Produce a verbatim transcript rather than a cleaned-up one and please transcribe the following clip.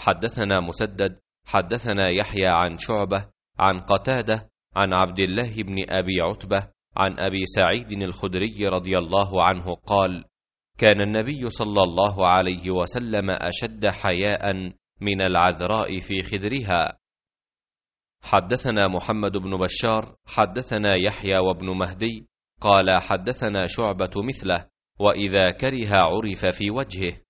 حدثنا مسدد حدثنا يحيى عن شعبة عن قتادة عن عبد الله بن أبي عتبة عن أبي سعيد الخدري رضي الله عنه قال: كان النبي صلى الله عليه وسلم أشد حياء من العذراء في خدرها. حدثنا محمد بن بشار حدثنا يحيى وابن مهدي قال حدثنا شعبة مثله، وإذا كره عرف في وجهه.